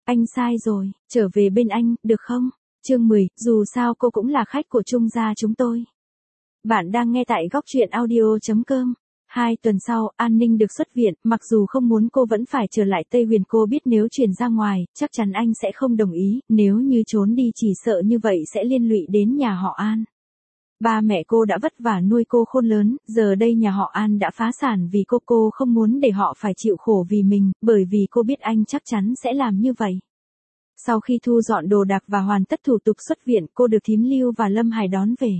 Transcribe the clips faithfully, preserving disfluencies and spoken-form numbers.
Anh sai rồi, trở về bên anh, được không? Chương mười, dù sao cô cũng là khách của Trung gia chúng tôi. Bạn đang nghe tại góc truyện audio.com. Hai tuần sau, An Ninh được xuất viện, mặc dù không muốn cô vẫn phải trở lại Tây Huyền, cô biết nếu chuyển ra ngoài, chắc chắn anh sẽ không đồng ý, nếu như trốn đi chỉ sợ như vậy sẽ liên lụy đến nhà họ An. Ba mẹ cô đã vất vả nuôi cô khôn lớn, giờ đây nhà họ An đã phá sản vì cô, cô không muốn để họ phải chịu khổ vì mình, bởi vì cô biết anh chắc chắn sẽ làm như vậy. Sau khi thu dọn đồ đạc và hoàn tất thủ tục xuất viện, cô được Thím Lưu và Lâm Hải đón về.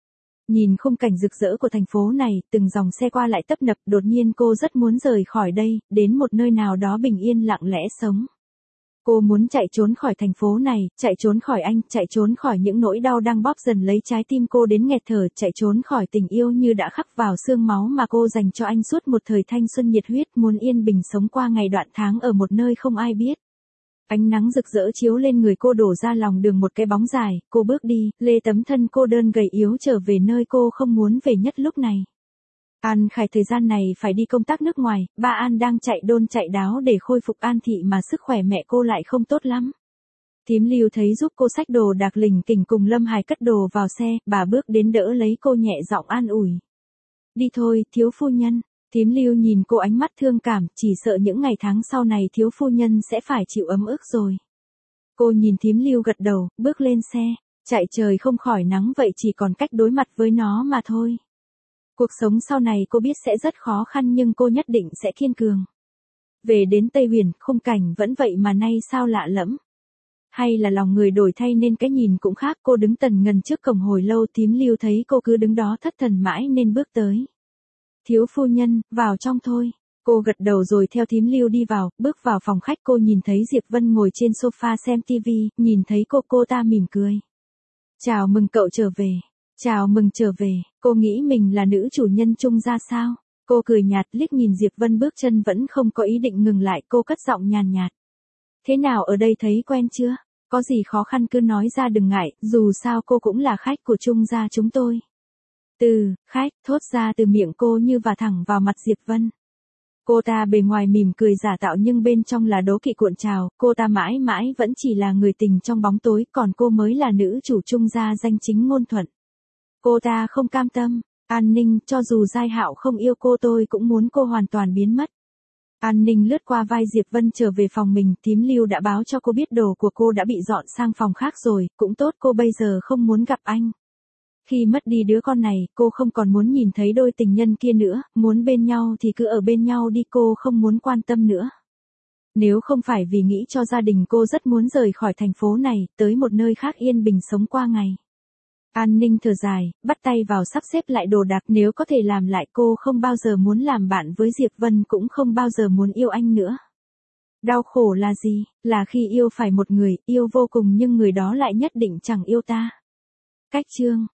Nhìn khung cảnh rực rỡ của thành phố này, từng dòng xe qua lại tấp nập, đột nhiên cô rất muốn rời khỏi đây, đến một nơi nào đó bình yên lặng lẽ sống. Cô muốn chạy trốn khỏi thành phố này, chạy trốn khỏi anh, chạy trốn khỏi những nỗi đau đang bóp dần lấy trái tim cô đến nghẹt thở, chạy trốn khỏi tình yêu như đã khắc vào xương máu mà cô dành cho anh suốt một thời thanh xuân nhiệt huyết, muốn yên bình sống qua ngày đoạn tháng ở một nơi không ai biết. Ánh nắng rực rỡ chiếu lên người cô, đổ ra lòng đường một cái bóng dài, cô bước đi, lê tấm thân cô đơn gầy yếu trở về nơi cô không muốn về nhất lúc này. An Khải thời gian này phải đi công tác nước ngoài, ba An đang chạy đôn chạy đáo để khôi phục An thị mà sức khỏe mẹ cô lại không tốt lắm. Thím Lưu thấy giúp cô xách đồ đạc lỉnh kỉnh cùng Lâm Hải cất đồ vào xe, bà bước đến đỡ lấy cô nhẹ giọng an ủi. Đi thôi, thiếu phu nhân. Thím Lưu nhìn cô ánh mắt thương cảm, chỉ sợ những ngày tháng sau này thiếu phu nhân sẽ phải chịu ấm ức rồi. Cô nhìn Thím Lưu gật đầu, bước lên xe, chạy trời không khỏi nắng vậy chỉ còn cách đối mặt với nó mà thôi. Cuộc sống sau này cô biết sẽ rất khó khăn nhưng cô nhất định sẽ kiên cường. Về đến Tây Huyền, khung cảnh vẫn vậy mà nay sao lạ lẫm. Hay là lòng người đổi thay nên cái nhìn cũng khác, cô đứng tần ngần trước cổng hồi lâu, Thím Lưu thấy cô cứ đứng đó thất thần mãi nên bước tới. Thiếu phu nhân, vào trong thôi. Cô gật đầu rồi theo Thím Lưu đi vào, bước vào phòng khách cô nhìn thấy Diệp Vân ngồi trên sofa xem tivi, nhìn thấy cô cô ta mỉm cười. Chào mừng cậu trở về. Chào mừng trở về, cô nghĩ mình là nữ chủ nhân Trung gia sao? Cô cười nhạt liếc nhìn Diệp Vân bước chân vẫn không có ý định ngừng lại, cô cất giọng nhàn nhạt. Thế nào ở đây thấy quen chưa? Có gì khó khăn cứ nói ra đừng ngại, dù sao cô cũng là khách của Trung gia chúng tôi. Từ, khách, thốt ra từ miệng cô như và thẳng vào mặt Diệp Vân. Cô ta bề ngoài mỉm cười giả tạo nhưng bên trong là đố kỵ cuộn trào, cô ta mãi mãi vẫn chỉ là người tình trong bóng tối, còn cô mới là nữ chủ Trung gia danh chính ngôn thuận. Cô ta không cam tâm, An Ninh, cho dù Giai Hạo không yêu cô tôi cũng muốn cô hoàn toàn biến mất. An Ninh lướt qua vai Diệp Vân trở về phòng mình, Thím Lưu đã báo cho cô biết đồ của cô đã bị dọn sang phòng khác rồi, cũng tốt cô bây giờ không muốn gặp anh. Khi mất đi đứa con này, cô không còn muốn nhìn thấy đôi tình nhân kia nữa, muốn bên nhau thì cứ ở bên nhau đi, cô không muốn quan tâm nữa. Nếu không phải vì nghĩ cho gia đình cô rất muốn rời khỏi thành phố này, tới một nơi khác yên bình sống qua ngày. An Ninh thở dài, bắt tay vào sắp xếp lại đồ đạc, nếu có thể làm lại cô không bao giờ muốn làm bạn với Diệp Vân, cũng không bao giờ muốn yêu anh nữa. Đau khổ là gì? Là khi yêu phải một người, yêu vô cùng nhưng người đó lại nhất định chẳng yêu ta. Cách chương